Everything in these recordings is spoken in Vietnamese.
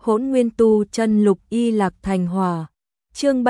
Hỗn Nguyên Tu Chân Lục Y Lạc Thành Hỏa. Chương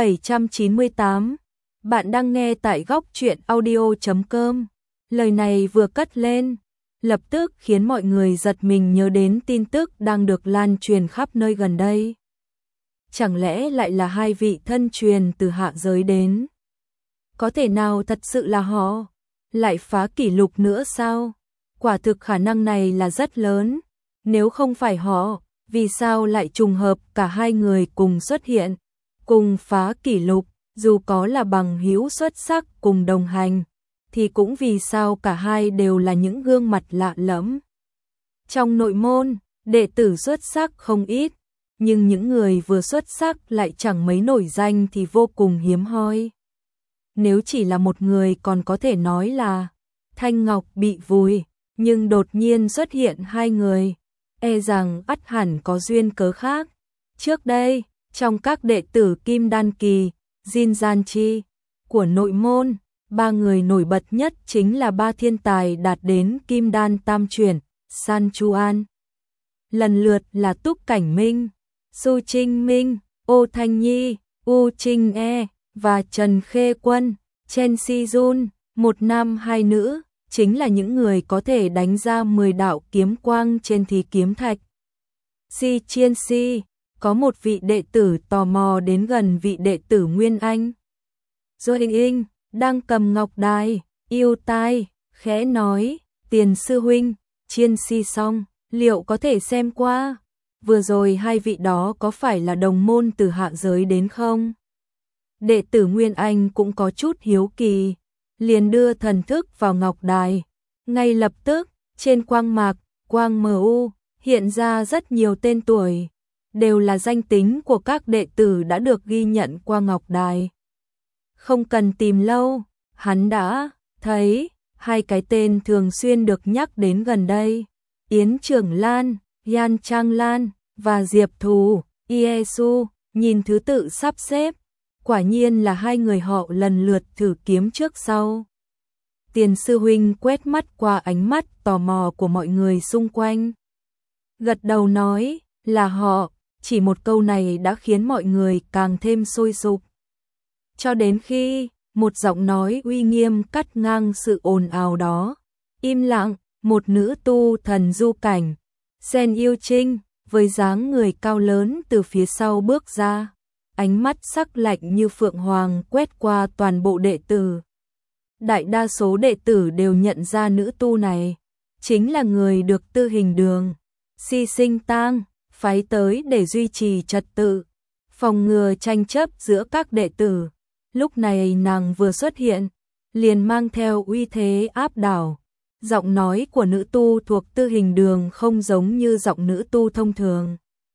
798. Bạn đang nghe tại góc truyện audio.com. Lời này vừa cất lên, lập tức khiến mọi người giật mình nhớ đến tin tức đang được lan truyền khắp nơi gần đây. Chẳng lẽ lại là hai vị thân truyền từ hạ giới đến? Có thể nào thật sự là họ lại phá kỷ lục nữa sao? Quả thực khả năng này là rất lớn. Nếu không phải họ, vì sao lại trùng hợp cả hai người cùng xuất hiện, cùng phá kỷ lục, dù có là bằng hữu xuất sắc cùng đồng hành, thì cũng vì sao cả hai đều là những gương mặt lạ lẫm. Trong nội môn, đệ tử xuất sắc không ít, nhưng những người vừa xuất sắc lại chẳng mấy nổi danh thì vô cùng hiếm hoi. Nếu chỉ là một người còn có thể nói là Thanh Ngọc bị vùi, nhưng đột nhiên xuất hiện hai người, e rằng ắt hẳn có duyên cớ khác. Trước đây, trong các đệ tử Kim Đan Kỳ, Jin Gian Chi của nội môn, ba người nổi bật nhất chính là ba thiên tài đạt đến Kim Đan Tam Chuyển, San Chu An. Lần lượt là Túc Cảnh Minh, Su Trinh Minh, Ô Thanh Nhi, U Trinh E và Trần Khê Quân, Chen Si Jun, một nam hai nữ, chính là những người có thể đánh ra 10 đạo kiếm quang trên thí kiếm thạch. Si Chiên Si, có một vị đệ tử tò mò đến gần vị đệ tử Nguyên Anh. Rồi Hình đang cầm ngọc đài, yêu tai, khẽ nói, Tiền sư huynh, Chiên Si xong, liệu có thể xem qua? Vừa rồi hai vị đó có phải là đồng môn từ hạ giới đến không? Đệ tử Nguyên Anh cũng có chút hiếu kỳ, liền đưa thần thức vào ngọc đài. Ngay lập tức, trên quang mạc, quang MU, hiện ra rất nhiều tên tuổi, đều là danh tính của các đệ tử đã được ghi nhận qua ngọc đài. Không cần tìm lâu, hắn đã thấy hai cái tên thường xuyên được nhắc đến gần đây. Yến Trưởng Lan, Yan Trang Lan và Diệp Thù, Iesu, nhìn thứ tự sắp xếp, quả nhiên là hai người họ lần lượt thử kiếm trước sau. Tiền sư huynh quét mắt qua ánh mắt tò mò của mọi người xung quanh. Gật đầu nói là họ, chỉ một câu này đã khiến mọi người càng thêm sôi sục. Cho đến khi một giọng nói uy nghiêm cắt ngang sự ồn ào đó. Im lặng, một nữ tu thần du cảnh, Sen Yêu Trinh, với dáng người cao lớn từ phía sau bước ra. Ánh mắt sắc lạnh như phượng hoàng quét qua toàn bộ đệ tử. Đại đa số đệ tử đều nhận ra nữ tu này chính là người được Tư Hình Đường, Si Sinh Tang phái tới để duy trì trật tự, phòng ngừa tranh chấp giữa các đệ tử. Lúc này nàng vừa xuất hiện, liền mang theo uy thế áp đảo. Giọng nói của nữ tu thuộc Tư Hình Đường không giống như giọng nữ tu thông thường,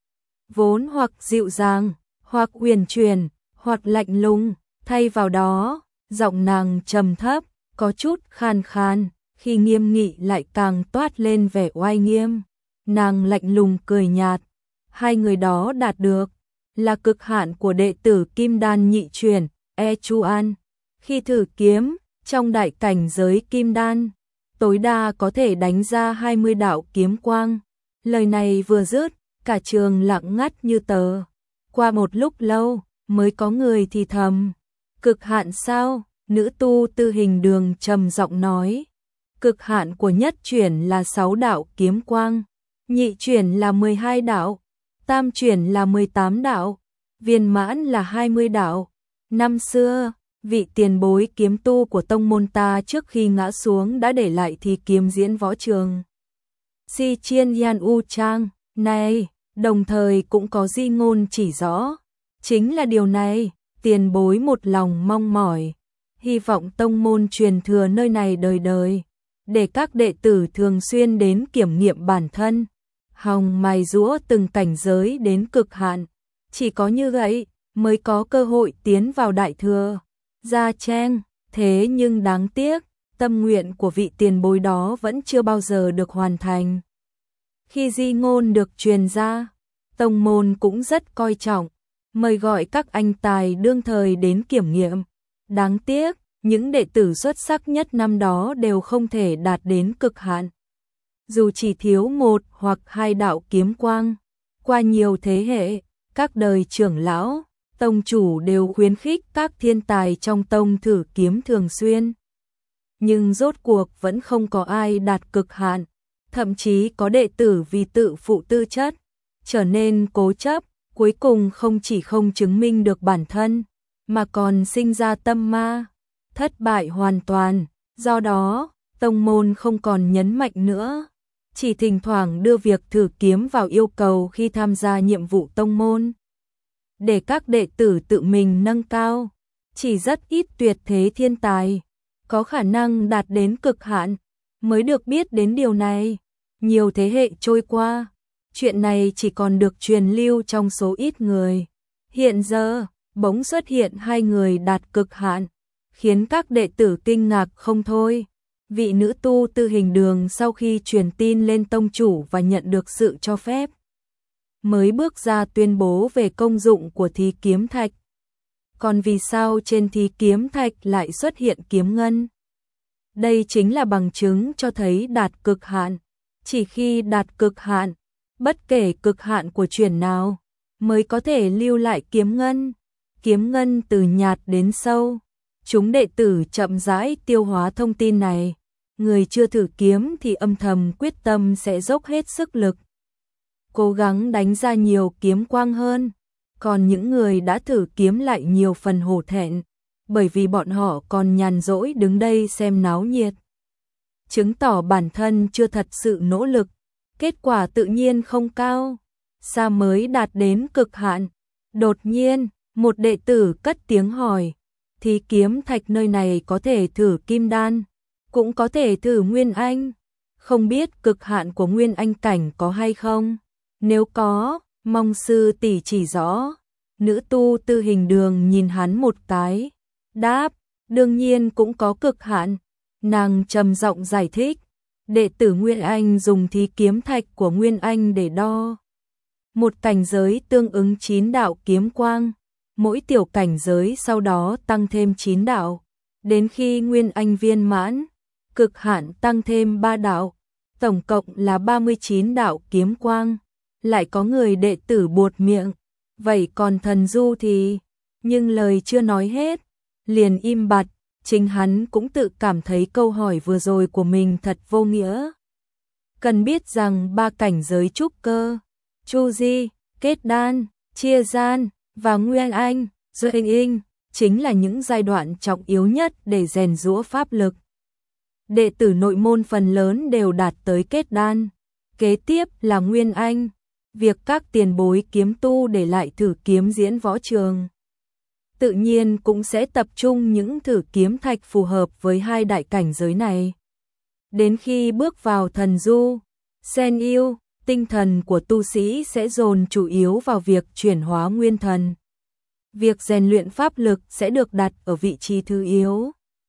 vốn hoặc dịu dàng, hoặc uyển chuyển, hoặc lạnh lùng, thay vào đó, giọng nàng trầm thấp, có chút khan khan, khi nghiêm nghị lại càng toát lên vẻ oai nghiêm. Nàng lạnh lùng cười nhạt, hai người đó đạt được là cực hạn của đệ tử Kim Đan nhị chuyển, E Chu An. Khi thử kiếm, trong đại cảnh giới Kim Đan, tối đa có thể đánh ra 20 đạo kiếm quang. Lời này vừa dứt, cả trường lặng ngắt như tờ. Qua một lúc lâu, mới có người thì thầm. Cực hạn sao? Nữ tu Tư Hình Đường trầm giọng nói. Cực hạn của nhất chuyển là 6 đạo kiếm quang, nhị chuyển là 12 đạo, tam chuyển là 18 đạo, viên mãn là 20 đạo. Năm xưa, vị tiền bối kiếm tu của tông môn ta trước khi ngã xuống đã để lại thì kiếm diễn võ trường Si Chiên Yan U Trang này, đồng thời cũng có di ngôn chỉ rõ. Chính là điều này, tiền bối một lòng mong mỏi, hy vọng tông môn truyền thừa nơi này đời đời, để các đệ tử thường xuyên đến kiểm nghiệm bản thân, hòng mài giũa từng cảnh giới đến cực hạn. Chỉ có như vậy mới có cơ hội tiến vào đại thừa. Gia Trang, thế nhưng đáng tiếc, tâm nguyện của vị tiền bối đó vẫn chưa bao giờ được hoàn thành. Khi di ngôn được truyền ra, tông môn cũng rất coi trọng, mời gọi các anh tài đương thời đến kiểm nghiệm. Đáng tiếc, những đệ tử xuất sắc nhất năm đó đều không thể đạt đến cực hạn. Dù chỉ thiếu 1 hoặc 2 đạo kiếm quang, Qua nhiều thế hệ, các đời trưởng lão, tông chủ đều khuyến khích các thiên tài trong tông thử kiếm thường xuyên. Nhưng rốt cuộc vẫn không có ai đạt cực hạn, thậm chí có đệ tử vì tự phụ tư chất, trở nên cố chấp, cuối cùng không chỉ không chứng minh được bản thân, mà còn sinh ra tâm ma, thất bại hoàn toàn. Do đó, tông môn không còn nhấn mạnh nữa, chỉ thỉnh thoảng đưa việc thử kiếm vào yêu cầu khi tham gia nhiệm vụ tông môn, để các đệ tử tự mình nâng cao. Chỉ rất ít tuyệt thế thiên tài có khả năng đạt đến cực hạn mới được biết đến điều này. Nhiều thế hệ trôi qua, chuyện này chỉ còn được truyền lưu trong số ít người. Hiện giờ, bỗng xuất hiện 2 người đạt cực hạn, khiến các đệ tử kinh ngạc không thôi. Vị nữ tu Tư Hình Đường sau khi truyền tin lên tông chủ và nhận được sự cho phép, mới bước ra tuyên bố về công dụng của thí kiếm thạch. Còn vì sao trên thí kiếm thạch lại xuất hiện kiếm ngân? Đây chính là bằng chứng cho thấy đạt cực hạn. Chỉ khi đạt cực hạn, bất kể cực hạn của chuyển nào, mới có thể lưu lại kiếm ngân. Kiếm ngân từ nhạt đến sâu. Chúng đệ tử chậm rãi tiêu hóa thông tin này. Người chưa thử kiếm thì âm thầm quyết tâm sẽ dốc hết sức lực, cố gắng đánh ra nhiều kiếm quang hơn. Còn những người đã thử kiếm lại nhiều phần hổ thẹn, bởi vì bọn họ còn nhàn rỗi đứng đây xem náo nhiệt, chứng tỏ bản thân chưa thật sự nỗ lực, kết quả tự nhiên không cao, xa mới đạt đến cực hạn. Đột nhiên, một đệ tử cất tiếng hỏi, thí kiếm thạch nơi này có thể thử kim đan, cũng có thể thử nguyên anh, không biết cực hạn của nguyên anh cảnh có hay không? Nếu có, mong sư tỷ chỉ rõ. Nữ tu Tư Hình Đường nhìn hắn một cái, đáp, đương nhiên cũng có cực hạn. Nàng trầm giọng giải thích, đệ tử Nguyên Anh dùng thí kiếm thạch của Nguyên Anh để đo một cảnh giới tương ứng 9 đạo kiếm quang, mỗi tiểu cảnh giới sau đó tăng thêm 9 đạo, đến khi Nguyên Anh viên mãn, cực hạn tăng thêm 3 đạo, tổng cộng là 39 đạo kiếm quang. Lại có người đệ tử buột miệng, vậy còn thần du thì? Nhưng lời chưa nói hết, liền im bặt. Chính hắn cũng tự cảm thấy câu hỏi vừa rồi của mình thật vô nghĩa. Cần biết rằng 3 cảnh giới trúc cơ, chu di, kết đan, chia gian và nguyên anh, duyên inh chính là những giai đoạn trọng yếu nhất để rèn giũa pháp lực. Đệ tử nội môn phần lớn đều đạt tới kết đan, kế tiếp là nguyên anh. Việc các tiền bối kiếm tu để lại thử kiếm diễn võ trường, tự nhiên cũng sẽ tập trung những thử kiếm thạch phù hợp với 2 đại cảnh giới này. Đến khi bước vào thần du, sen yêu, tinh thần của tu sĩ sẽ dồn chủ yếu vào việc chuyển hóa nguyên thần. Việc rèn luyện pháp lực sẽ được đặt ở vị trí thứ yếu.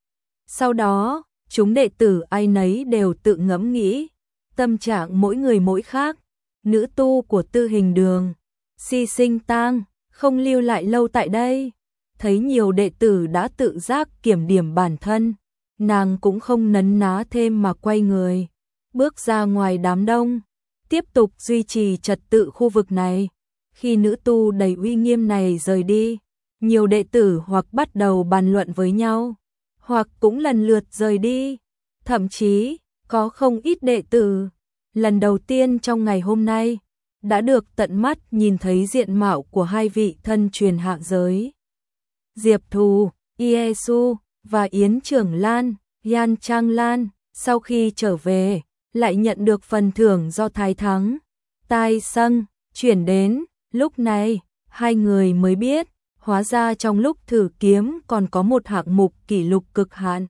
Sau đó, chúng đệ tử ai nấy đều tự ngẫm nghĩ, tâm trạng mỗi người mỗi khác. Nữ tu của Tư Hình Đường, Si Sinh Tang, không lưu lại lâu tại đây. Thấy nhiều đệ tử đã tự giác kiểm điểm bản thân, nàng cũng không nấn ná thêm mà quay người, bước ra ngoài đám đông, tiếp tục duy trì trật tự khu vực này. Khi nữ tu đầy uy nghiêm này rời đi, nhiều đệ tử hoặc bắt đầu bàn luận với nhau, hoặc cũng lần lượt rời đi. Thậm chí, có không ít đệ tử lần đầu tiên trong ngày hôm nay đã được tận mắt nhìn thấy diện mạo của 2 vị thân truyền hạ giới. Diệp Thù, Iesu và Yến Trưởng Lan, Yan Trang Lan, sau khi trở về, lại nhận được phần thưởng do Thái Thắng, Tai Sâng, chuyển đến. Lúc này, 2 người mới biết, hóa ra trong lúc thử kiếm còn có một hạng mục kỷ lục cực hạn.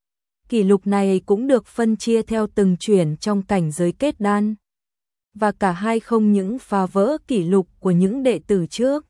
Kỷ lục này cũng được phân chia theo từng chuyển trong cảnh giới kết đan. Và cả hai không những phá vỡ kỷ lục của những đệ tử trước,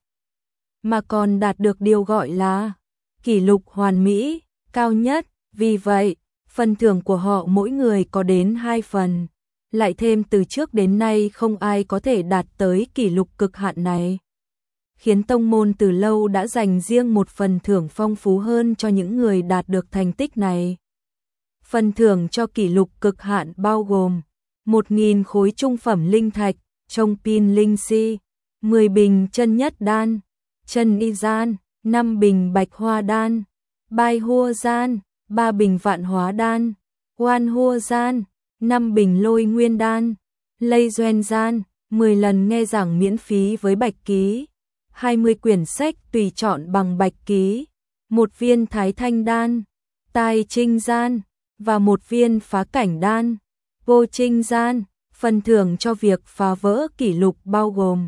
mà còn đạt được điều gọi là kỷ lục hoàn mỹ, cao nhất. Vì vậy, phần thưởng của họ mỗi người có đến 2 phần. Lại thêm từ trước đến nay không ai có thể đạt tới kỷ lục cực hạn này, khiến tông môn từ lâu đã dành riêng một phần thưởng phong phú hơn cho những người đạt được thành tích này. Phần thưởng cho kỷ lục cực hạn bao gồm 1.000 khối trung phẩm linh thạch, trong pin linh si, 10 bình chân nhất đan, chân y gian, 5 bình bạch hoa đan, bai hua gian, 3 bình vạn hóa đan, oan hua gian, 5 bình lôi nguyên đan, lây doen gian, 10 lần nghe giảng miễn phí với bạch ký, 20 quyển sách tùy chọn bằng bạch ký, 1 viên thái thanh đan, tai trinh gian, và 1 viên phá cảnh đan, vô trinh gian. Phần thưởng cho việc phá vỡ kỷ lục bao gồm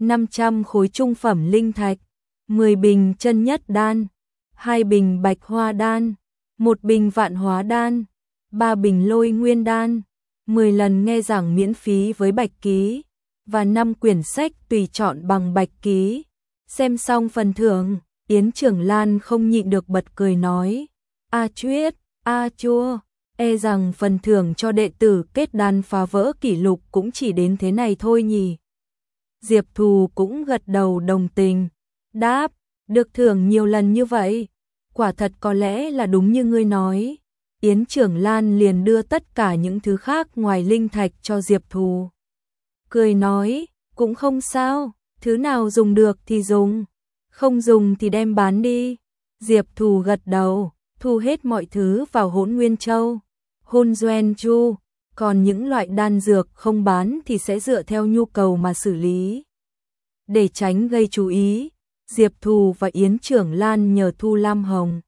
500 khối trung phẩm linh thạch, 10 bình chân nhất đan, 2 bình bạch hoa đan, 1 bình vạn hóa đan, 3 bình lôi nguyên đan, 10 lần nghe giảng miễn phí với bạch ký, và 5 quyển sách tùy chọn bằng bạch ký. Xem xong phần thưởng, Yến Trưởng Lan không nhịn được bật cười nói, a chuyết, a chua, e rằng phần thưởng cho đệ tử kết đan phá vỡ kỷ lục cũng chỉ đến thế này thôi nhỉ. Diệp Thù cũng gật đầu đồng tình, đáp, được thưởng nhiều lần như vậy, quả thật có lẽ là đúng như ngươi nói. Yến Trưởng Lan liền đưa tất cả những thứ khác ngoài linh thạch cho Diệp Thù. Cười nói, cũng không sao, thứ nào dùng được thì dùng, không dùng thì đem bán đi. Diệp Thù gật đầu, thu hết mọi thứ vào Hỗn Nguyên Châu, Hôn Doen Chu, còn những loại đan dược không bán thì sẽ dựa theo nhu cầu mà xử lý. Để tránh gây chú ý, Diệp Thù và Yến Trưởng Lan nhờ Thu Lam Hồng,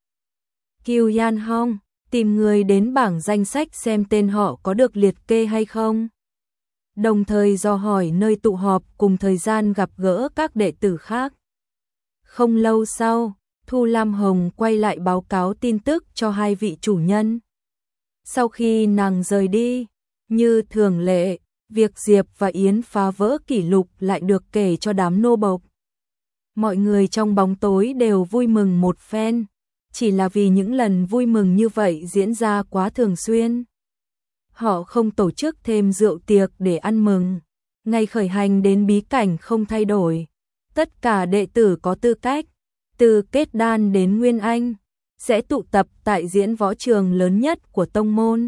Kiều Yan Hong tìm người đến bảng danh sách xem tên họ có được liệt kê hay không. Đồng thời dò hỏi nơi tụ họp cùng thời gian gặp gỡ các đệ tử khác. Không lâu sau, Thu Lam Hồng quay lại báo cáo tin tức cho 2 vị chủ nhân. Sau khi nàng rời đi, như thường lệ, việc Diệp và Yến phá vỡ kỷ lục lại được kể cho đám nô bộc. Mọi người trong bóng tối đều vui mừng một phen, chỉ là vì những lần vui mừng như vậy diễn ra quá thường xuyên. Họ không tổ chức thêm rượu tiệc để ăn mừng, ngày khởi hành đến bí cảnh không thay đổi. Tất cả đệ tử có tư cách, từ kết đan đến Nguyên Anh, sẽ tụ tập tại diễn võ trường lớn nhất của tông môn.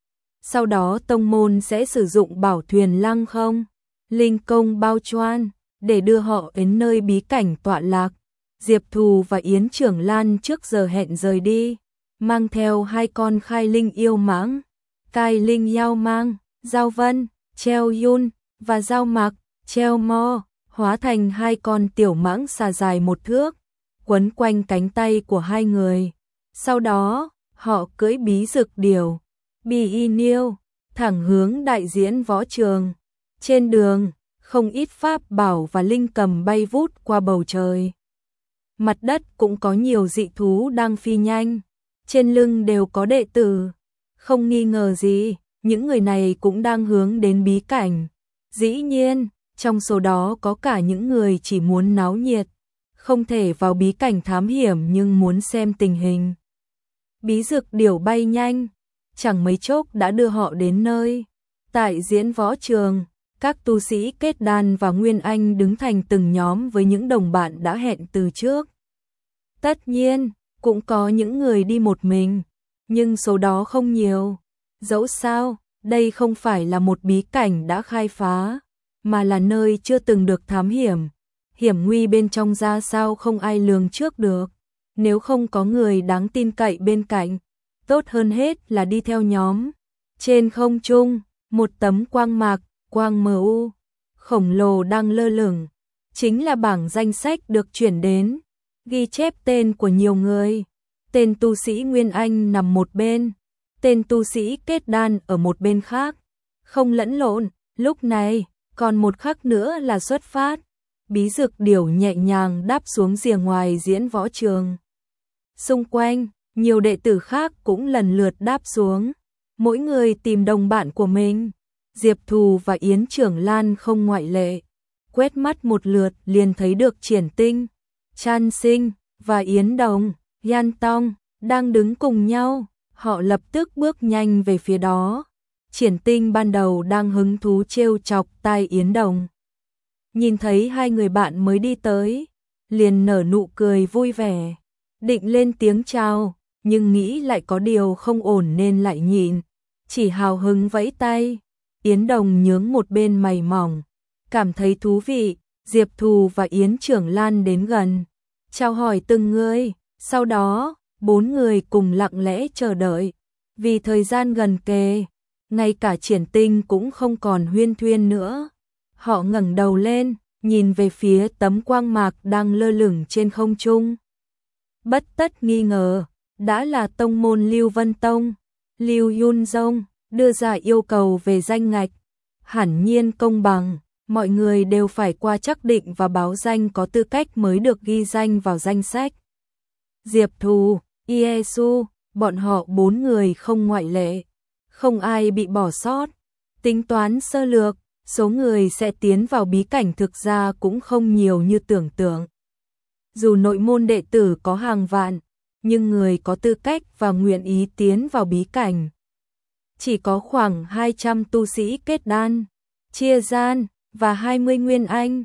Sau đó tông môn sẽ sử dụng bảo thuyền lăng không, linh công bao choan, để đưa họ đến nơi bí cảnh tọa lạc. Diệp Thù và Yến Trưởng Lan trước giờ hẹn rời đi, mang theo 2 con khai linh yêu mãng, Cai Linh Yao Mang, Giao Vân, Treo Yun, và Giao Mạc, Treo Mo, hóa thành 2 con tiểu mãng xà dài 1 thước, quấn quanh cánh tay của 2 người. Sau đó, họ cưỡi bí dực điểu, Bì Y Niêu, thẳng hướng đại diễn võ trường. Trên đường, không ít pháp bảo và linh cầm bay vút qua bầu trời. Mặt đất cũng có nhiều dị thú đang phi nhanh, trên lưng đều có đệ tử. Không nghi ngờ gì, những người này cũng đang hướng đến bí cảnh. Dĩ nhiên, trong số đó có cả những người chỉ muốn náo nhiệt, không thể vào bí cảnh thám hiểm nhưng muốn xem tình hình. Bí dực điểu bay nhanh, chẳng mấy chốc đã đưa họ đến nơi. Tại diễn võ trường, các tu sĩ kết đan và Nguyên Anh đứng thành từng nhóm với những đồng bạn đã hẹn từ trước. Tất nhiên, cũng có những người đi một mình, nhưng số đó không nhiều. Dẫu sao, đây không phải là một bí cảnh đã khai phá, mà là nơi chưa từng được thám hiểm. Hiểm nguy bên trong ra sao không ai lường trước được. Nếu không có người đáng tin cậy bên cạnh, tốt hơn hết là đi theo nhóm. Trên không trung, một tấm quang mạc, quang mờ u, khổng lồ đang lơ lửng. Chính là bảng danh sách được chuyển đến, ghi chép tên của nhiều người. Tên tu sĩ Nguyên Anh nằm một bên, tên tu sĩ kết đan ở một bên khác. Không lẫn lộn, lúc này, còn một khắc nữa là xuất phát. Bí dực điểu nhẹ nhàng đáp xuống rìa ngoài diễn võ trường. Xung quanh, nhiều đệ tử khác cũng lần lượt đáp xuống, mỗi người tìm đồng bạn của mình. Diệp Thù và Yến Trưởng Lan không ngoại lệ. Quét mắt một lượt liền thấy được Triển Tinh, Chan Sinh và Yến Đồng, Yan Tong đang đứng cùng nhau. Họ lập tức bước nhanh về phía đó. Triển Tinh ban đầu đang hứng thú trêu chọc tai Yến Đồng. Nhìn thấy 2 người bạn mới đi tới, liền nở nụ cười vui vẻ, định lên tiếng chào, nhưng nghĩ lại có điều không ổn nên lại nhịn, chỉ hào hứng vẫy tay. Yến Đồng nhướng một bên mày mỏng, cảm thấy thú vị, Diệp Thù và Yến Trưởng Lan đến gần, chào hỏi từng người, sau đó, 4 người cùng lặng lẽ chờ đợi. Vì thời gian gần kề, ngay cả Triển Tinh cũng không còn huyên thuyên nữa. Họ ngẩng đầu lên, nhìn về phía tấm quang mạc đang lơ lửng trên không trung. Bất tất nghi ngờ, đã là tông môn Lưu Vân Tông, Lưu Yun Dông đưa ra yêu cầu về danh ngạch, hẳn nhiên công bằng, mọi người đều phải qua trắc định và báo danh có tư cách mới được ghi danh vào danh sách. Diệp Thù, Iesu, bọn họ 4 người không ngoại lệ, không ai bị bỏ sót. Tính toán sơ lược, số người sẽ tiến vào bí cảnh thực ra cũng không nhiều như tưởng tượng. Dù nội môn đệ tử có hàng vạn, nhưng người có tư cách và nguyện ý tiến vào bí cảnh chỉ có khoảng 200 tu sĩ kết đan, chia gian và 20 nguyên anh,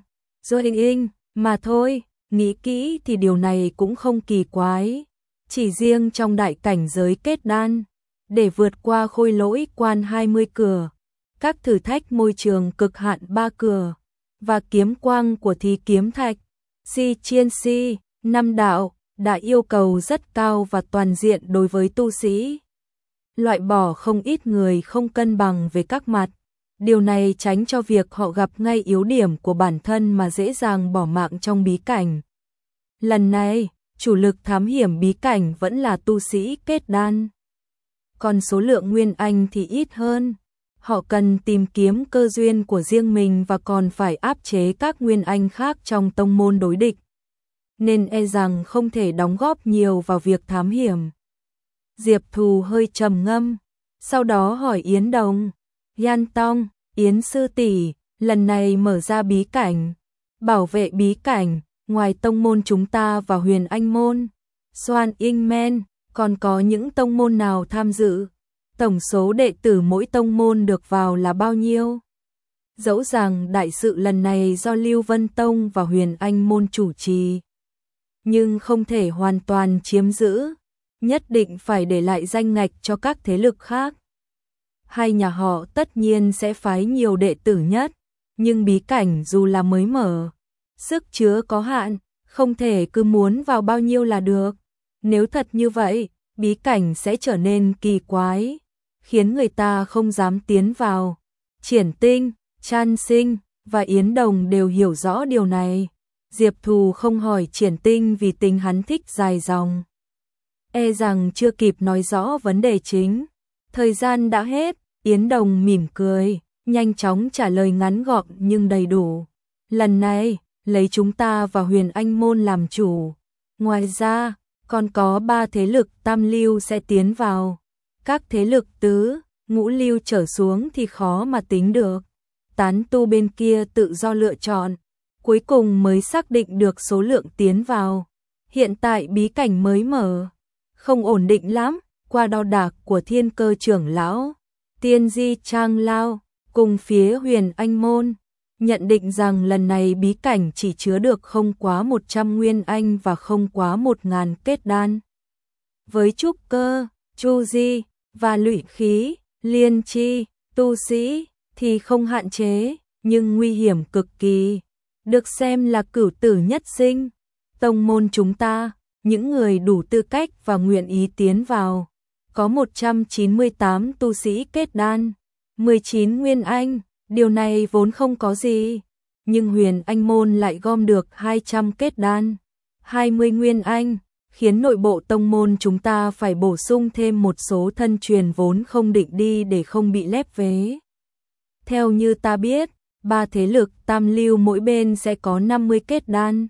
rồi mà thôi. Nghĩ kỹ thì điều này cũng không kỳ quái. Chỉ riêng trong đại cảnh giới kết đan, để vượt qua khôi lỗi quan 20 cửa, các thử thách môi trường cực hạn 3 cửa, và kiếm quang của thí kiếm thạch, si chiên si, 5 đạo, đã yêu cầu rất cao và toàn diện đối với tu sĩ. Loại bỏ không ít người không cân bằng về các mặt. Điều này tránh cho việc họ gặp ngay yếu điểm của bản thân mà dễ dàng bỏ mạng trong bí cảnh. Lần này, chủ lực thám hiểm bí cảnh vẫn là tu sĩ kết đan. Còn số lượng nguyên anh thì ít hơn. Họ cần tìm kiếm cơ duyên của riêng mình và còn phải áp chế các nguyên anh khác trong tông môn đối địch. Nên e rằng không thể đóng góp nhiều vào việc thám hiểm. Diệp Thù hơi trầm ngâm, sau đó hỏi Yến Đồng, Yan Tong, Yến sư tỷ, lần này mở ra bí cảnh, bảo vệ bí cảnh, ngoài tông môn chúng ta và Huyền Anh môn, Soan Inh Men, còn có những tông môn nào tham dự? Tổng số đệ tử mỗi tông môn được vào là bao nhiêu? Dẫu rằng đại sự lần này do Lưu Vân Tông và Huyền Anh môn chủ trì, nhưng không thể hoàn toàn chiếm giữ, nhất định phải để lại danh ngạch cho các thế lực khác. Hai nhà họ tất nhiên sẽ phái nhiều đệ tử nhất, nhưng bí cảnh dù là mới mở, sức chứa có hạn, không thể cứ muốn vào bao nhiêu là được. Nếu thật như vậy, bí cảnh sẽ trở nên kỳ quái, khiến người ta không dám tiến vào. Triển Tinh, Chan Sinh và Yến Đồng đều hiểu rõ điều này. Diệp Thù không hỏi Triển Tinh vì tính hắn thích dài dòng. E rằng chưa kịp nói rõ vấn đề chính. Thời gian đã hết, Yến Đồng mỉm cười, nhanh chóng trả lời ngắn gọn nhưng đầy đủ. Lần này, lấy chúng ta và Huyền Anh môn làm chủ. Ngoài ra, còn có 3 thế lực tam lưu sẽ tiến vào. Các thế lực tứ, ngũ lưu trở xuống thì khó mà tính được. Tán tu bên kia tự do lựa chọn, cuối cùng mới xác định được số lượng tiến vào. Hiện tại bí cảnh mới mở, không ổn định lắm. Qua đo đạc của Thiên Cơ trưởng lão, Tiên Di Trang Lao, cùng phía Huyền Anh môn, nhận định rằng lần này bí cảnh chỉ chứa được không quá 100 nguyên anh và không quá 1000 kết đan. Với trúc cơ, chu di và luyện khí, liên chi, tu sĩ thì không hạn chế, nhưng nguy hiểm cực kỳ, được xem là cửu tử nhất sinh. Tông môn chúng ta, những người đủ tư cách và nguyện ý tiến vào, có 198 tu sĩ kết đan, 19 nguyên anh, điều này vốn không có gì, nhưng Huyền Anh môn lại gom được 200 kết đan, 20 nguyên anh, khiến nội bộ tông môn chúng ta phải bổ sung thêm một số thân truyền vốn không định đi để không bị lép vế. Theo như ta biết, 3 thế lực tam lưu mỗi bên sẽ có 50 kết đan,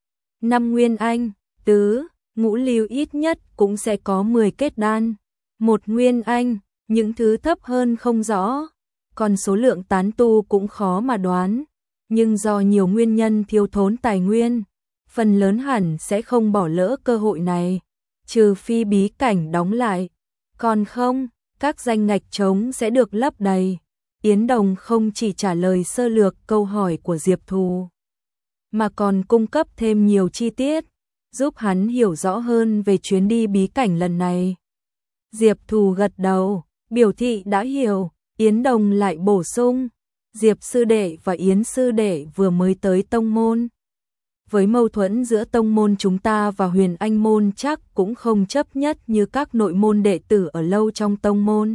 5 nguyên anh, tứ, ngũ lưu ít nhất cũng sẽ có 10 kết đan, 1 nguyên anh, những thứ thấp hơn không rõ, còn số lượng tán tu cũng khó mà đoán, nhưng do nhiều nguyên nhân thiếu thốn tài nguyên, phần lớn hẳn sẽ không bỏ lỡ cơ hội này, trừ phi bí cảnh đóng lại, còn không, các danh ngạch trống sẽ được lấp đầy. Yến Đồng không chỉ trả lời sơ lược câu hỏi của Diệp Thù, mà còn cung cấp thêm nhiều chi tiết, giúp hắn hiểu rõ hơn về chuyến đi bí cảnh lần này. Diệp Thù gật đầu, biểu thị đã hiểu, Yến Đồng lại bổ sung, Diệp sư đệ và Yến sư đệ vừa mới tới tông môn. Với mâu thuẫn giữa tông môn chúng ta và Huyền Anh môn chắc cũng không chấp nhất như các nội môn đệ tử ở lâu trong tông môn.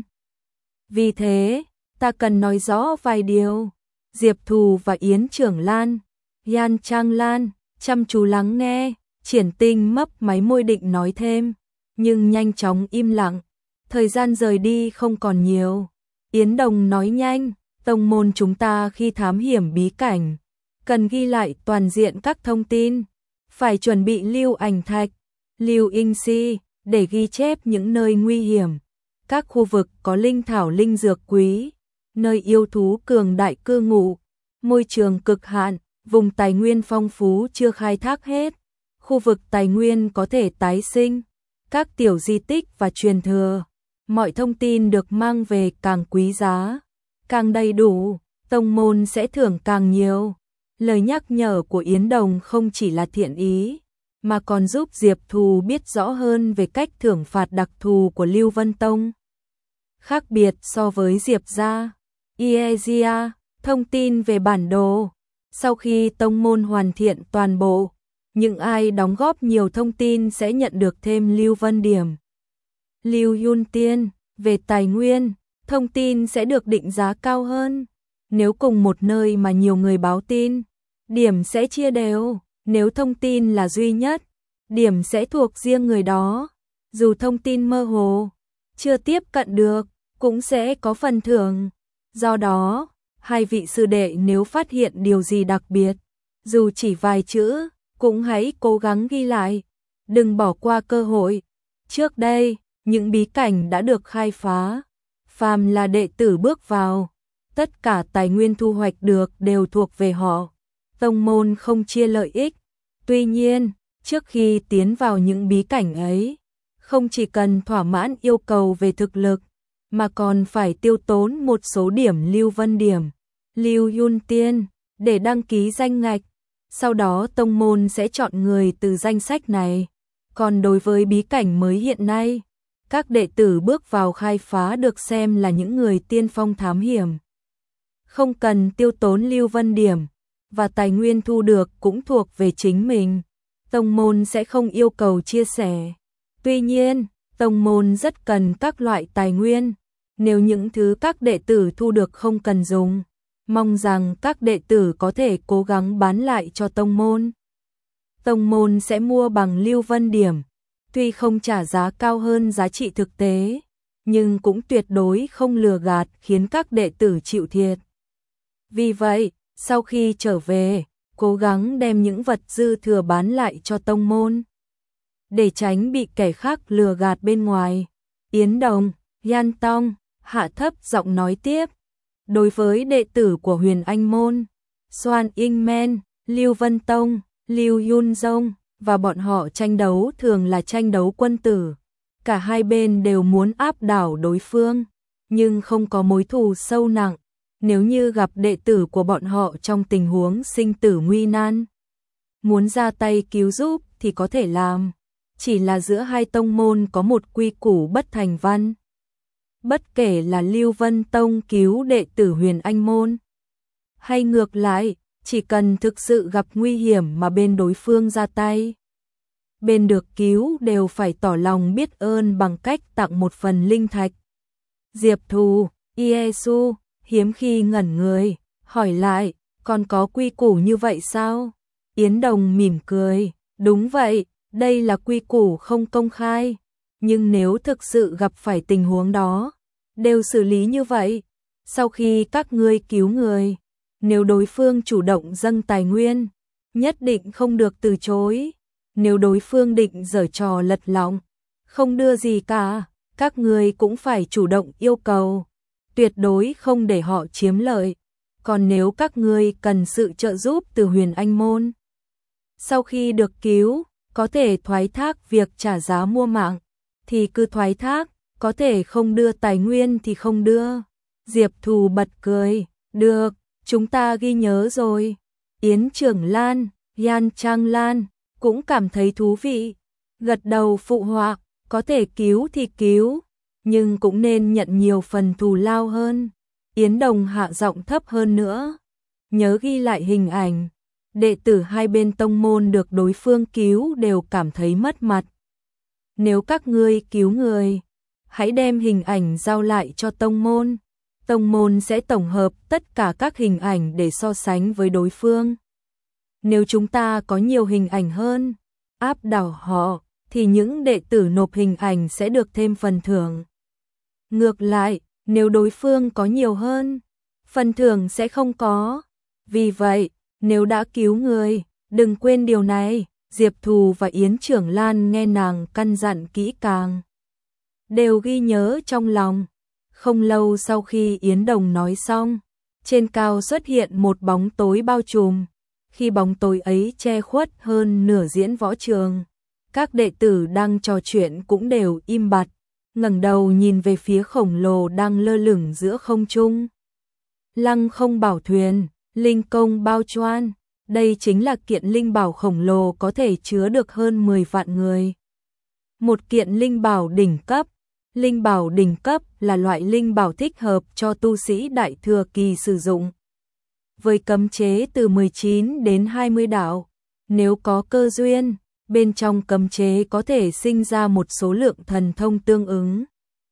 Vì thế, ta cần nói rõ vài điều. Diệp Thù và Yến Trưởng Lan, Yan Trang Lan, chăm chú lắng nghe, Triển Tinh mấp máy môi định nói thêm, nhưng nhanh chóng im lặng. Thời gian rời đi không còn nhiều. Yến Đồng nói nhanh, tông môn chúng ta khi thám hiểm bí cảnh, cần ghi lại toàn diện các thông tin, phải chuẩn bị lưu ảnh thạch, lưu inh si, để ghi chép những nơi nguy hiểm, các khu vực có linh thảo linh dược quý, nơi yêu thú cường đại cư ngụ, môi trường cực hạn, vùng tài nguyên phong phú chưa khai thác hết, khu vực tài nguyên có thể tái sinh, các tiểu di tích và truyền thừa. Mọi thông tin được mang về càng quý giá, càng đầy đủ, tông môn sẽ thưởng càng nhiều. Lời nhắc nhở của Yến Đồng không chỉ là thiện ý, mà còn giúp Diệp Thù biết rõ hơn về cách thưởng phạt đặc thù của Lưu Vân Tông. Khác biệt so với Diệp gia, Iesia, thông tin về bản đồ. Sau khi tông môn hoàn thiện toàn bộ, những ai đóng góp nhiều thông tin sẽ nhận được thêm Lưu Vân điểm. Lưu Yun Tiên, về tài nguyên, thông tin sẽ được định giá cao hơn. Nếu cùng một nơi mà nhiều người báo tin, điểm sẽ chia đều. Nếu thông tin là duy nhất, điểm sẽ thuộc riêng người đó. Dù thông tin mơ hồ, chưa tiếp cận được, cũng sẽ có phần thưởng. Do đó, hai vị sư đệ nếu phát hiện điều gì đặc biệt, dù chỉ vài chữ, cũng hãy cố gắng ghi lại. Đừng bỏ qua cơ hội. Trước đây, những bí cảnh đã được khai phá. Phàm là đệ tử bước vào, tất cả tài nguyên thu hoạch được đều thuộc về họ. Tông môn không chia lợi ích. Tuy nhiên, trước khi tiến vào những bí cảnh ấy, không chỉ cần thỏa mãn yêu cầu về thực lực, mà còn phải tiêu tốn một số điểm Lưu Vân điểm, Lưu Yun Tiên, để đăng ký danh ngạch. Sau đó tông môn sẽ chọn người từ danh sách này. Còn đối với bí cảnh mới hiện nay, các đệ tử bước vào khai phá được xem là những người tiên phong thám hiểm. Không cần tiêu tốn Lưu Vân điểm, và tài nguyên thu được cũng thuộc về chính mình. Tông môn sẽ không yêu cầu chia sẻ. Tuy nhiên, tông môn rất cần các loại tài nguyên. Nếu những thứ các đệ tử thu được không cần dùng, mong rằng các đệ tử có thể cố gắng bán lại cho tông môn. Tông môn sẽ mua bằng Lưu Vân điểm, tuy không trả giá cao hơn giá trị thực tế, nhưng cũng tuyệt đối không lừa gạt khiến các đệ tử chịu thiệt. Vì vậy, sau khi trở về, cố gắng đem những vật dư thừa bán lại cho tông môn, để tránh bị kẻ khác lừa gạt bên ngoài. Yến Đồng, Yan Tong, hạ thấp giọng nói tiếp. Đối với đệ tử của Huyền Anh môn, Soan Inh Men, Lưu Vân Tông, Lưu Yun Dông, và bọn họ tranh đấu thường là tranh đấu quân tử. Cả hai bên đều muốn áp đảo đối phương, nhưng không có mối thù sâu nặng. Nếu như gặp đệ tử của bọn họ trong tình huống sinh tử nguy nan, muốn ra tay cứu giúp thì có thể làm. Chỉ là giữa hai tông môn có một quy củ bất thành văn. Bất kể là Lưu Vân Tông cứu đệ tử Huyền Anh môn, hay ngược lại, chỉ cần thực sự gặp nguy hiểm mà bên đối phương ra tay, bên được cứu đều phải tỏ lòng biết ơn bằng cách tặng một phần linh thạch. Diệp Thù, Iesu, hiếm khi ngẩn người, hỏi lại, còn có quy củ như vậy sao? Yến Đồng mỉm cười, đúng vậy, đây là quy củ không công khai, nhưng nếu thực sự gặp phải tình huống đó, đều xử lý như vậy. Sau khi các ngươi cứu người, nếu đối phương chủ động dâng tài nguyên, nhất định không được từ chối. Nếu đối phương định giở trò lật lọng, không đưa gì cả, các ngươi cũng phải chủ động yêu cầu, tuyệt đối không để họ chiếm lợi. Còn nếu các ngươi cần sự trợ giúp từ Huyền Anh môn, sau khi được cứu, có thể thoái thác việc trả giá mua mạng, thì cứ thoái thác, có thể không đưa tài nguyên thì không đưa. Diệp Thù bật cười, được, chúng ta ghi nhớ rồi. Yến Trưởng Lan, Yan Trang Lan cũng cảm thấy thú vị, gật đầu phụ họa, có thể cứu thì cứu, nhưng cũng nên nhận nhiều phần thù lao hơn. Yến Đồng hạ giọng thấp hơn nữa. Nhớ ghi lại hình ảnh. Đệ tử hai bên tông môn được đối phương cứu đều cảm thấy mất mặt. Nếu các ngươi cứu người, hãy đem hình ảnh giao lại cho tông môn. Tông môn sẽ tổng hợp tất cả các hình ảnh để so sánh với đối phương. Nếu chúng ta có nhiều hình ảnh hơn, áp đảo họ, thì những đệ tử nộp hình ảnh sẽ được thêm phần thưởng. Ngược lại, nếu đối phương có nhiều hơn, phần thưởng sẽ không có. Vì vậy, nếu đã cứu người, đừng quên điều này. Diệp Thù và Yến Trưởng Lan nghe nàng căn dặn kỹ càng, đều ghi nhớ trong lòng. Không lâu sau khi Yến Đồng nói xong, trên cao xuất hiện một bóng tối bao trùm. Khi bóng tối ấy che khuất hơn nửa diễn võ trường, các đệ tử đang trò chuyện cũng đều im bặt, ngẩng đầu nhìn về phía khổng lồ đang lơ lửng giữa không trung. Lăng Không Bảo Thuyền, linh công bao choan, đây chính là kiện linh bảo khổng lồ có thể chứa được hơn 10 vạn người. Một kiện linh bảo đỉnh cấp. Linh bảo đỉnh cấp là loại linh bảo thích hợp cho tu sĩ đại thừa kỳ sử dụng. Với cấm chế từ 19 đến 20 đạo, nếu có cơ duyên, bên trong cấm chế có thể sinh ra một số lượng thần thông tương ứng.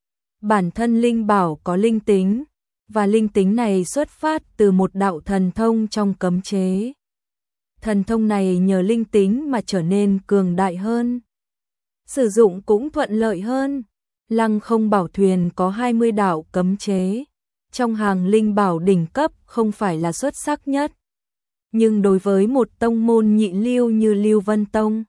Bản thân linh bảo có linh tính, và linh tính này xuất phát từ một đạo thần thông trong cấm chế. Thần thông này nhờ linh tính mà trở nên cường đại hơn. Sử dụng cũng thuận lợi hơn. Lăng Không Bảo Thuyền có 20 đạo cấm chế. Trong hàng linh bảo đỉnh cấp không phải là xuất sắc nhất. Nhưng đối với một tông môn nhị lưu như Lưu Vân Tông,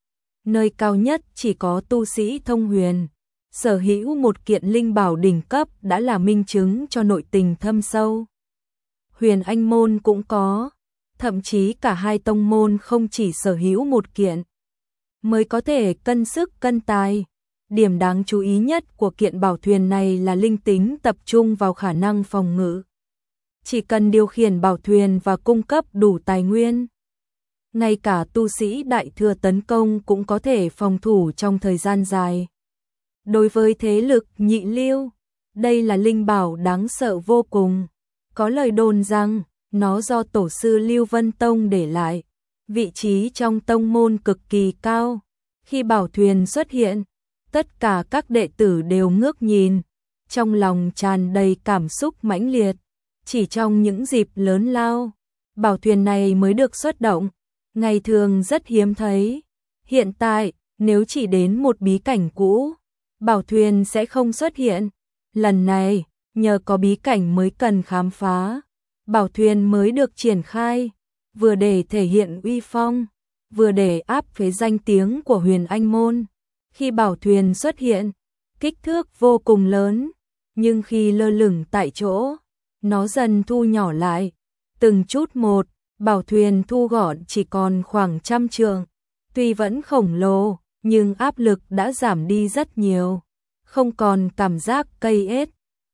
nơi cao nhất chỉ có tu sĩ thông huyền, sở hữu một kiện linh bảo đỉnh cấp đã là minh chứng cho nội tình thâm sâu. Huyền Anh môn cũng có, thậm chí cả hai tông môn không chỉ sở hữu một kiện, mới có thể cân sức cân tài. Điểm đáng chú ý nhất của kiện bảo thuyền này là linh tính tập trung vào khả năng phòng ngự. Chỉ cần điều khiển bảo thuyền và cung cấp đủ tài nguyên, ngay cả tu sĩ đại thừa tấn công cũng có thể phòng thủ trong thời gian dài. Đối với thế lực nhị lưu, đây là linh bảo đáng sợ vô cùng. Có lời đồn rằng, nó do tổ sư Lưu Vân Tông để lại, vị trí trong tông môn cực kỳ cao. Khi bảo thuyền xuất hiện, tất cả các đệ tử đều ngước nhìn, trong lòng tràn đầy cảm xúc mãnh liệt. Chỉ trong những dịp lớn lao, bảo thuyền này mới được xuất động, ngày thường rất hiếm thấy. Hiện tại, nếu chỉ đến một bí cảnh cũ, bảo thuyền sẽ không xuất hiện. Lần này, nhờ có bí cảnh mới cần khám phá, bảo thuyền mới được triển khai, vừa để thể hiện uy phong, vừa để áp phế danh tiếng của Huyền Anh môn. Khi bảo thuyền xuất hiện, kích thước vô cùng lớn, nhưng khi lơ lửng tại chỗ, nó dần thu nhỏ lại, từng chút một, bảo thuyền thu gọn chỉ còn khoảng trăm trượng. Tuy vẫn khổng lồ, nhưng áp lực đã giảm đi rất nhiều, không còn cảm giác cây ết,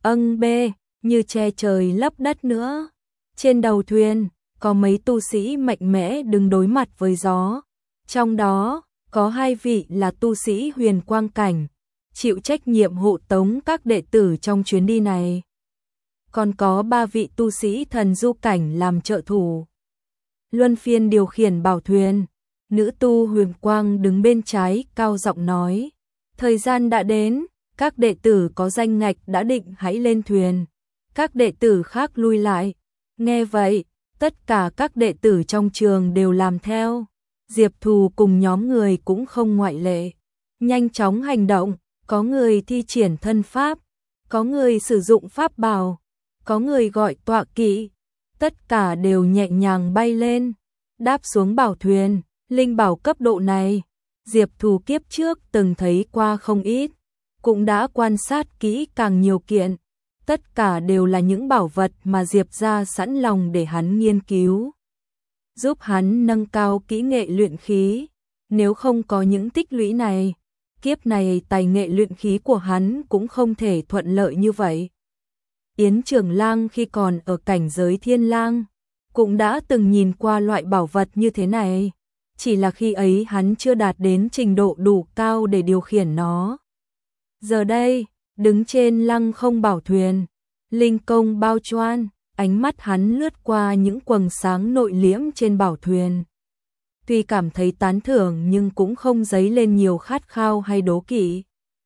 bê, như che trời lấp đất nữa. Trên đầu thuyền, có mấy tu sĩ mạnh mẽ đứng đối mặt với gió, trong đó có 2 vị là tu sĩ huyền quang cảnh, chịu trách nhiệm hộ tống các đệ tử trong chuyến đi này. Còn có 3 vị tu sĩ thần du cảnh làm trợ thủ, luân phiên điều khiển bảo thuyền. Nữ tu huyền quang đứng bên trái cao giọng nói, thời gian đã đến, các đệ tử có danh ngạch đã định hãy lên thuyền. Các đệ tử khác lui lại. Nghe vậy, tất cả các đệ tử trong trường đều làm theo. Diệp Thù cùng nhóm người cũng không ngoại lệ. Nhanh chóng hành động, có người thi triển thân pháp, có người sử dụng pháp bảo, có người gọi tọa kỵ. Tất cả đều nhẹ nhàng bay lên, đáp xuống bảo thuyền. Linh bảo cấp độ này, Diệp Thù kiếp trước từng thấy qua không ít, cũng đã quan sát kỹ càng nhiều kiện. Tất cả đều là những bảo vật mà Diệp gia sẵn lòng để hắn nghiên cứu, giúp hắn nâng cao kỹ nghệ luyện khí. Nếu không có những tích lũy này, kiếp này tài nghệ luyện khí của hắn cũng không thể thuận lợi như vậy. Yến Trường Lang khi còn ở cảnh giới Thiên Lang, cũng đã từng nhìn qua loại bảo vật như thế này. Chỉ là khi ấy hắn chưa đạt đến trình độ đủ cao để điều khiển nó. Giờ đây, đứng trên Lăng Không Bảo Thuyền, Linh công bao choan, ánh mắt hắn lướt qua những quầng sáng nội liễm trên bảo thuyền. Tuy cảm thấy tán thưởng nhưng cũng không dấy lên nhiều khát khao hay đố kỵ.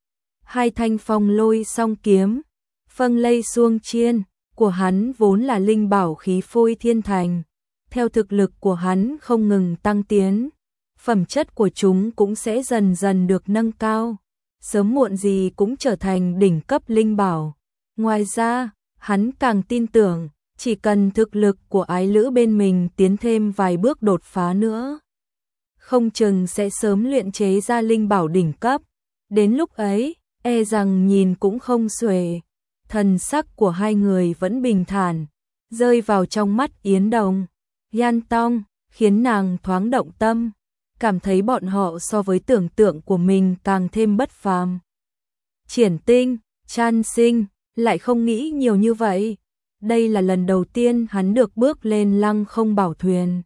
Hai thanh phong lôi song kiếm, phâng lây xuông chiên, của hắn vốn là linh bảo khí phôi thiên thành. Theo thực lực của hắn không ngừng tăng tiến, phẩm chất của chúng cũng sẽ dần dần được nâng cao. Sớm muộn gì cũng trở thành đỉnh cấp linh bảo. Ngoài ra, hắn càng tin tưởng, chỉ cần thực lực của ái lữ bên mình tiến thêm vài bước đột phá nữa, không chừng sẽ sớm luyện chế ra linh bảo đỉnh cấp. Đến lúc ấy, e rằng nhìn cũng không xuể. Thần sắc của hai người vẫn bình thản, rơi vào trong mắt Yến Đồng, Yan Tong, khiến nàng thoáng động tâm, cảm thấy bọn họ so với tưởng tượng của mình càng thêm bất phàm. Triển Tinh, Chan Sinh, lại không nghĩ nhiều như vậy. Đây là lần đầu tiên hắn được bước lên lăng không bảo thuyền.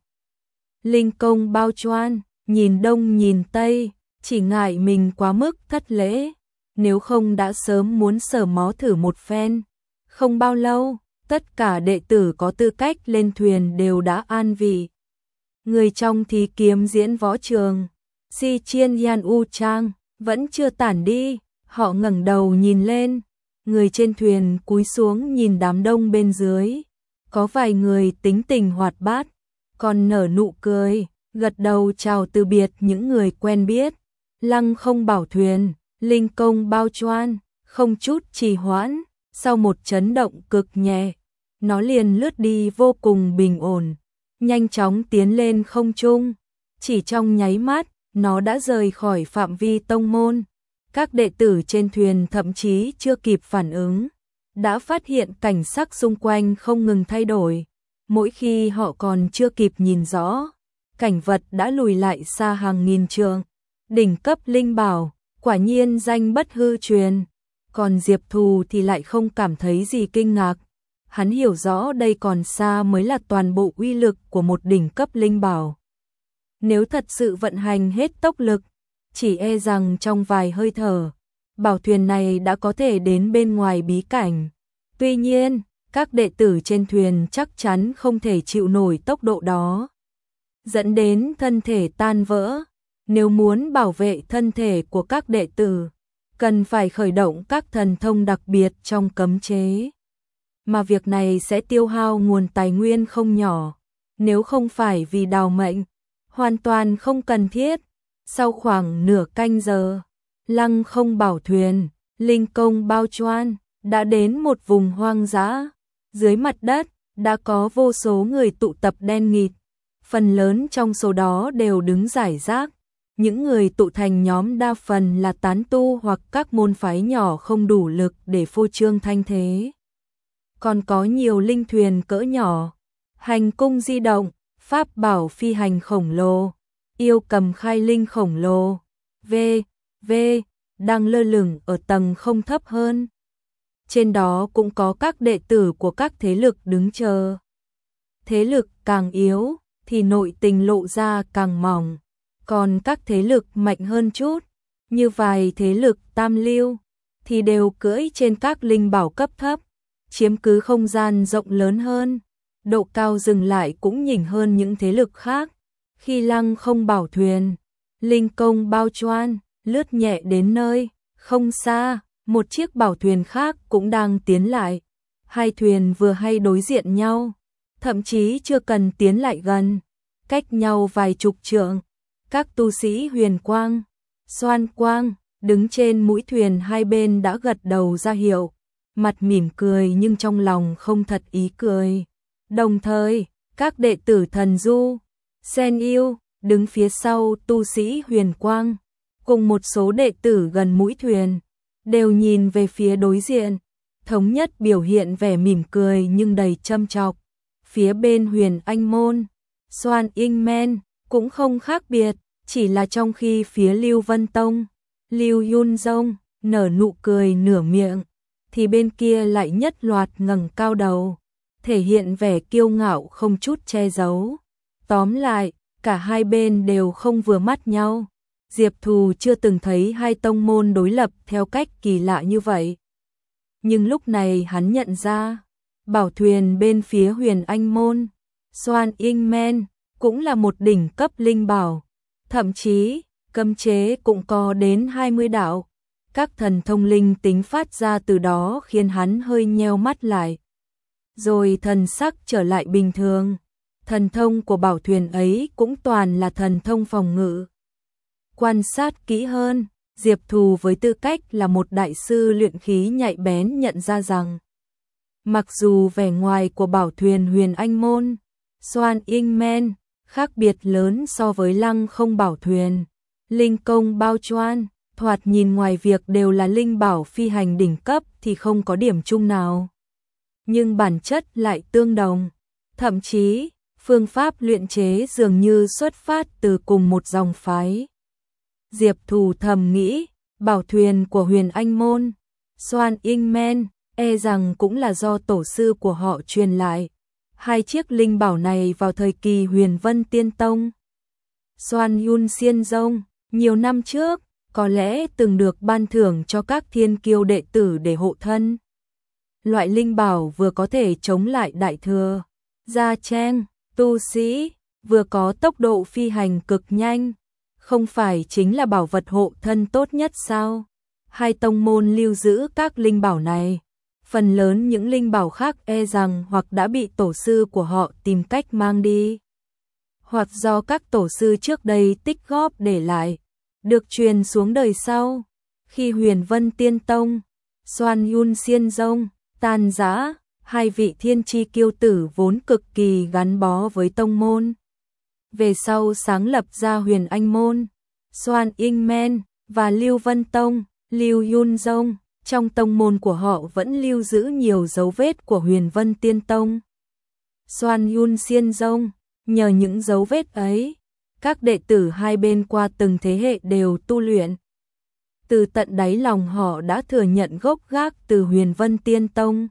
Linh công bao choan, nhìn đông nhìn tây, chỉ ngại mình quá mức thất lễ, nếu không đã sớm muốn sờ mó thử một phen. Không bao lâu, tất cả đệ tử có tư cách lên thuyền đều đã an vị. Người trong thí kiếm diễn võ trường, Si Chiên Yan U Trang, vẫn chưa tản đi, họ ngẩng đầu nhìn lên. Người trên thuyền cúi xuống nhìn đám đông bên dưới, có vài người tính tình hoạt bát, còn nở nụ cười, gật đầu chào từ biệt những người quen biết. Lăng không bảo thuyền, linh công bao choan, không chút trì hoãn, sau một chấn động cực nhẹ, nó liền lướt đi vô cùng bình ổn, nhanh chóng tiến lên không trung. Chỉ trong nháy mắt, nó đã rời khỏi phạm vi tông môn. Các đệ tử trên thuyền thậm chí chưa kịp phản ứng, đã phát hiện cảnh sắc xung quanh không ngừng thay đổi. Mỗi khi họ còn chưa kịp nhìn rõ, cảnh vật đã lùi lại xa hàng nghìn trượng. Đỉnh cấp linh bảo, quả nhiên danh bất hư truyền. Còn Diệp Thù thì lại không cảm thấy gì kinh ngạc. Hắn hiểu rõ đây còn xa mới là toàn bộ uy lực của một đỉnh cấp linh bảo. Nếu thật sự vận hành hết tốc lực, chỉ e rằng trong vài hơi thở, bảo thuyền này đã có thể đến bên ngoài bí cảnh. Tuy nhiên, các đệ tử trên thuyền chắc chắn không thể chịu nổi tốc độ đó, dẫn đến thân thể tan vỡ. Nếu muốn bảo vệ thân thể của các đệ tử, cần phải khởi động các thần thông đặc biệt trong cấm chế. Mà việc này sẽ tiêu hao nguồn tài nguyên không nhỏ, nếu không phải vì đào mệnh, hoàn toàn không cần thiết. Sau khoảng nửa canh giờ, lăng không bảo thuyền, linh công bao choan, đã đến một vùng hoang dã. Dưới mặt đất, đã có vô số người tụ tập đen nghịt. Phần lớn trong số đó đều đứng rải rác. Những người tụ thành nhóm đa phần là tán tu hoặc các môn phái nhỏ không đủ lực để phô trương thanh thế. Còn có nhiều linh thuyền cỡ nhỏ, hành cung di động, pháp bảo phi hành khổng lồ, yêu cầm khai linh khổng lồ, v. đang lơ lửng ở tầng không thấp hơn. Trên đó cũng có các đệ tử của các thế lực đứng chờ. Thế lực càng yếu thì nội tình lộ ra càng mỏng, còn các thế lực mạnh hơn chút, như vài thế lực tam lưu, thì đều cưỡi trên các linh bảo cấp thấp, chiếm cứ không gian rộng lớn hơn, độ cao dừng lại cũng nhỉnh hơn những thế lực khác. Khi lăng không bảo thuyền, linh công bao choan, lướt nhẹ đến nơi, không xa, một chiếc bảo thuyền khác cũng đang tiến lại. Hai thuyền vừa hay đối diện nhau, thậm chí chưa cần tiến lại gần, cách nhau vài chục trượng. Các tu sĩ Huyền Quang, Xoan Quang, đứng trên mũi thuyền hai bên đã gật đầu ra hiệu, mặt mỉm cười nhưng trong lòng không thật ý cười. Đồng thời, các đệ tử Thần Du, Sen Yêu, đứng phía sau tu sĩ Huyền Quang, cùng một số đệ tử gần mũi thuyền, đều nhìn về phía đối diện, thống nhất biểu hiện vẻ mỉm cười nhưng đầy châm chọc. Phía bên Huyền Anh Môn, Xoan Inh Men, cũng không khác biệt, chỉ là trong khi phía Lưu Vân Tông, Lưu Yun Dông, nở nụ cười nửa miệng, thì bên kia lại nhất loạt ngẩng cao đầu, thể hiện vẻ kiêu ngạo không chút che giấu. Tóm lại, cả hai bên đều không vừa mắt nhau. Diệp Thù chưa từng thấy hai tông môn đối lập theo cách kỳ lạ như vậy. Nhưng lúc này hắn nhận ra, bảo thuyền bên phía Huyền Anh Môn, Xoan Inh Men, cũng là một đỉnh cấp linh bảo, thậm chí, cấm chế cũng có đến 20 đạo. Các thần thông linh tính phát ra từ đó khiến hắn hơi nheo mắt lại. Rồi thần sắc trở lại bình thường. Thần thông của bảo thuyền ấy cũng toàn là thần thông phòng ngự. Quan sát kỹ hơn, Diệp Thù với tư cách là một đại sư luyện khí nhạy bén nhận ra rằng, mặc dù vẻ ngoài của bảo thuyền Huyền Anh Môn, Xoan Inh Men, khác biệt lớn so với Lăng Không bảo thuyền, linh công bao choan, thoạt nhìn ngoài việc đều là linh bảo phi hành đỉnh cấp thì không có điểm chung nào. Nhưng bản chất lại tương đồng, thậm chí, phương pháp luyện chế dường như xuất phát từ cùng một dòng phái. Diệp Thù thầm nghĩ, bảo thuyền của Huyền Anh Môn, Xoan Inh Men, e rằng cũng là do tổ sư của họ truyền lại. Hai chiếc linh bảo này vào thời kỳ Huyền Vân Tiên Tông. Xoan Yun Xiên Dông, nhiều năm trước, có lẽ từng được ban thưởng cho các thiên kiêu đệ tử để hộ thân. Loại linh bảo vừa có thể chống lại đại thừa, gia chen, tu sĩ, vừa có tốc độ phi hành cực nhanh, không phải chính là bảo vật hộ thân tốt nhất sao? Hai tông môn lưu giữ các linh bảo này, phần lớn những linh bảo khác e rằng hoặc đã bị tổ sư của họ tìm cách mang đi, hoặc do các tổ sư trước đây tích góp để lại, được truyền xuống đời sau. Khi Huyền Vân Tiên Tông, Xoan Yun Xiên Dông tan rã, hai vị thiên chi kiêu tử vốn cực kỳ gắn bó với tông môn, về sau sáng lập ra Huyền Anh Môn, Xoan Inh Men và Lưu Vân Tông, Lưu Yun Dông, trong tông môn của họ vẫn lưu giữ nhiều dấu vết của Huyền Vân Tiên Tông. Xoan Yun Xiên Dông, nhờ những dấu vết ấy, các đệ tử hai bên qua từng thế hệ đều tu luyện. Từ tận đáy lòng họ đã thừa nhận gốc gác từ Huyền Vân Tiên Tông.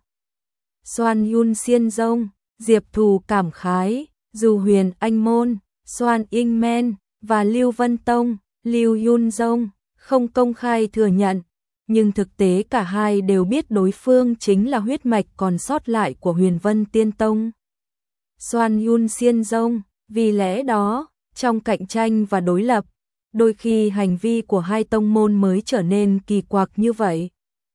Xoan Yun Xiên Dông, Diệp Thù cảm khái, dù Huyền Anh Môn, Xoan Inh Men và Lưu Vân Tông, Lưu Yun Dông không công khai thừa nhận, nhưng thực tế cả hai đều biết đối phương chính là huyết mạch còn sót lại của Huyền Vân Tiên Tông. Xoan Yun Xiên Dông, vì lẽ đó, trong cạnh tranh và đối lập, đôi khi hành vi của hai tông môn mới trở nên kỳ quặc như vậy.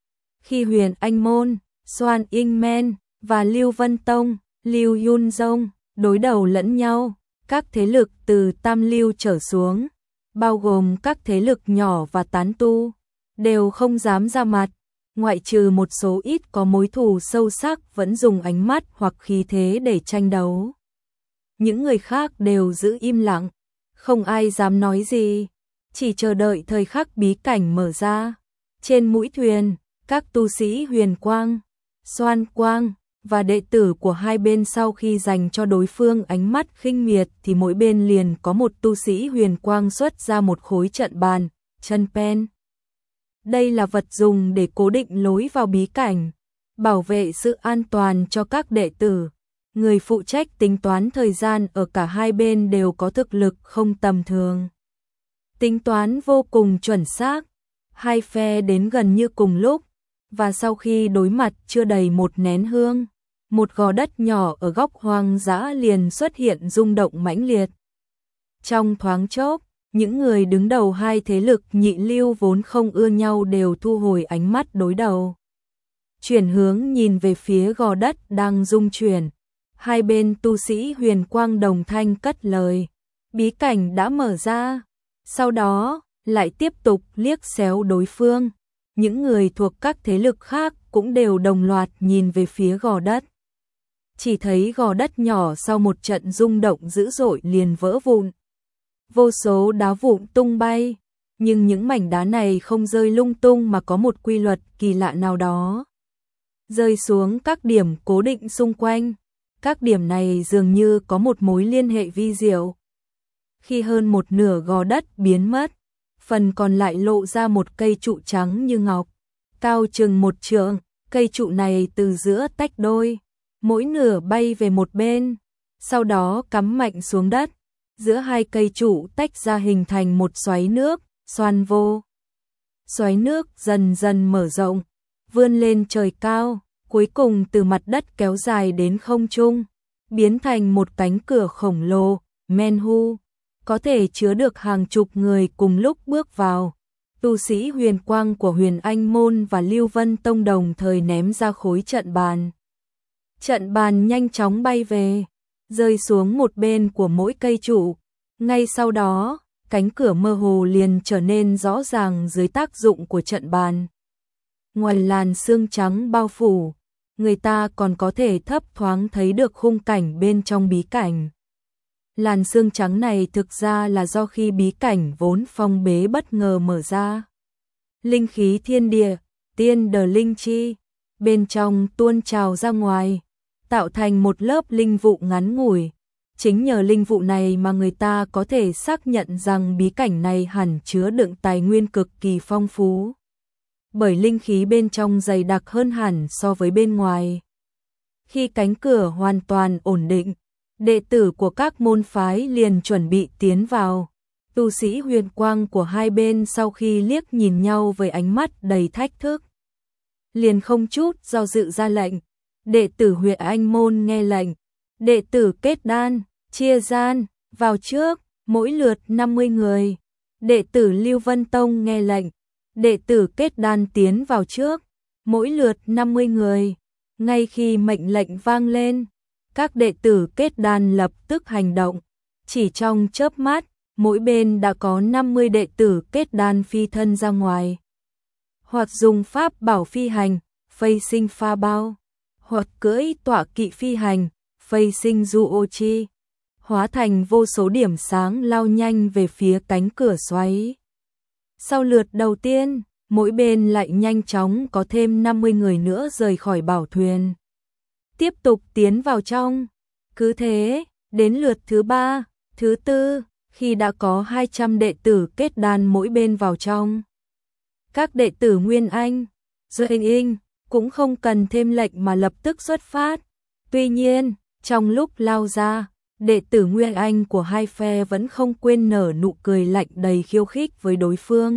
Khi Huyền Anh Môn, Xoan Inh Men và Lưu Vân Tông, Lưu Yun Dông đối đầu lẫn nhau, các thế lực từ tam lưu trở xuống, bao gồm các thế lực nhỏ và tán tu, đều không dám ra mặt, ngoại trừ một số ít có mối thù sâu sắc vẫn dùng ánh mắt hoặc khí thế để tranh đấu. Những người khác đều giữ im lặng, không ai dám nói gì, chỉ chờ đợi thời khắc bí cảnh mở ra. Trên mũi thuyền, các tu sĩ Huyền Quang, Xoan Quang và đệ tử của hai bên sau khi dành cho đối phương ánh mắt khinh miệt thì mỗi bên liền có một tu sĩ Huyền Quang xuất ra một khối trận bàn, chân pen. Đây là vật dùng để cố định lối vào bí cảnh, bảo vệ sự an toàn cho các đệ tử. Người phụ trách tính toán thời gian ở cả hai bên đều có thực lực không tầm thường. Tính toán vô cùng chuẩn xác, hai phe đến gần như cùng lúc, và sau khi đối mặt chưa đầy một nén hương, một gò đất nhỏ ở góc hoang dã liền xuất hiện rung động mãnh liệt. Trong thoáng chốc, những người đứng đầu hai thế lực nhị lưu vốn không ưa nhau đều thu hồi ánh mắt đối đầu, chuyển hướng nhìn về phía gò đất đang rung chuyển. Hai bên tu sĩ Huyền Quang đồng thanh cất lời, bí cảnh đã mở ra. Sau đó, lại tiếp tục liếc xéo đối phương. Những người thuộc các thế lực khác cũng đều đồng loạt nhìn về phía gò đất. Chỉ thấy gò đất nhỏ sau một trận rung động dữ dội liền vỡ vụn. Vô số đá vụn tung bay, nhưng những mảnh đá này không rơi lung tung mà có một quy luật kỳ lạ nào đó. Rơi xuống các điểm cố định xung quanh. Các điểm này dường như có một mối liên hệ vi diệu. Khi hơn một nửa gò đất biến mất, phần còn lại lộ ra một cây trụ trắng như ngọc, cao chừng một trượng. Cây trụ này từ giữa tách đôi, mỗi nửa bay về một bên, sau đó cắm mạnh xuống đất. Giữa hai cây trụ tách ra hình thành một xoáy nước, xoan vô. Xoáy nước dần dần mở rộng, vươn lên trời cao, cuối cùng từ mặt đất kéo dài đến không trung, biến thành một cánh cửa khổng lồ, Menhu, có thể chứa được hàng chục người cùng lúc bước vào. Tu sĩ huyền quang của Huyền Anh Môn và Lưu Vân Tông đồng thời ném ra khối trận bàn. Trận bàn nhanh chóng bay về, rơi xuống một bên của mỗi cây trụ. Ngay sau đó, cánh cửa mơ hồ liền trở nên rõ ràng dưới tác dụng của trận bàn. Ngoài làn sương trắng bao phủ, người ta còn có thể thấp thoáng thấy được khung cảnh bên trong bí cảnh. Làn sương trắng này thực ra là do khi bí cảnh vốn phong bế bất ngờ mở ra. Linh khí thiên địa, tiên đờ linh chi, bên trong tuôn trào ra ngoài, tạo thành một lớp linh vụ ngắn ngủi. Chính nhờ linh vụ này mà người ta có thể xác nhận rằng bí cảnh này hẳn chứa đựng tài nguyên cực kỳ phong phú. Bởi linh khí bên trong dày đặc hơn hẳn so với bên ngoài. Khi cánh cửa hoàn toàn ổn định, đệ tử của các môn phái liền chuẩn bị tiến vào. Tu sĩ huyền quang của hai bên sau khi liếc nhìn nhau với ánh mắt đầy thách thức, liền không chút do dự ra lệnh. Đệ tử Huyền Anh Môn nghe lệnh, đệ tử kết đan, chia gian, vào trước, mỗi lượt 50 người. Đệ tử Lưu Vân Tông nghe lệnh, đệ tử kết đan tiến vào trước, mỗi lượt 50 người. Ngay khi mệnh lệnh vang lên, các đệ tử kết đan lập tức hành động. Chỉ trong chớp mắt, mỗi bên đã có 50 đệ tử kết đan phi thân ra ngoài. Hoặc dùng pháp bảo phi hành, phây sinh pha bao, hoặc cưỡi tọa kỵ phi hành, phây sinh du ô chi, hóa thành vô số điểm sáng lao nhanh về phía cánh cửa xoáy. Sau lượt đầu tiên, mỗi bên lại nhanh chóng có thêm 50 người nữa rời khỏi bảo thuyền, tiếp tục tiến vào trong. Cứ thế, đến lượt thứ 3, thứ 4, khi đã có 200 đệ tử kết đan mỗi bên vào trong. Các đệ tử Nguyên Anh, Duệ Inh cũng không cần thêm lệnh mà lập tức xuất phát. Tuy nhiên, trong lúc lao ra, đệ tử Nguyên Anh của hai phe vẫn không quên nở nụ cười lạnh đầy khiêu khích với đối phương.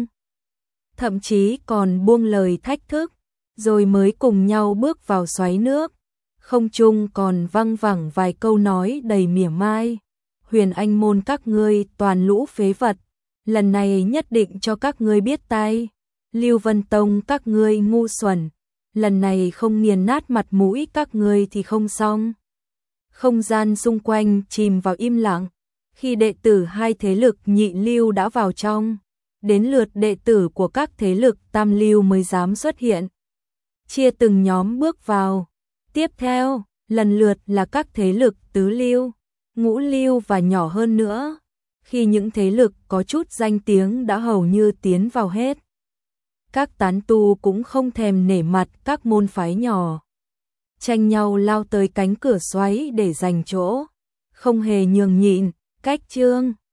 Thậm chí còn buông lời thách thức, rồi mới cùng nhau bước vào xoáy nước. Không trung còn văng vẳng vài câu nói đầy mỉa mai. Huyền Anh Môn các ngươi toàn lũ phế vật, lần này nhất định cho các ngươi biết tay. Lưu Vân Tông các ngươi ngu xuẩn, lần này không nghiền nát mặt mũi các ngươi thì không xong. Không gian xung quanh chìm vào im lặng. Khi đệ tử hai thế lực nhị lưu đã vào trong, đến lượt đệ tử của các thế lực tam lưu mới dám xuất hiện. Chia từng nhóm bước vào. Tiếp theo, lần lượt là các thế lực tứ lưu, ngũ lưu và nhỏ hơn nữa. Khi những thế lực có chút danh tiếng đã hầu như tiến vào hết, các tán tu cũng không thèm nể mặt các môn phái nhỏ, tranh nhau lao tới cánh cửa xoáy để giành chỗ, không hề nhường nhịn. Cách chương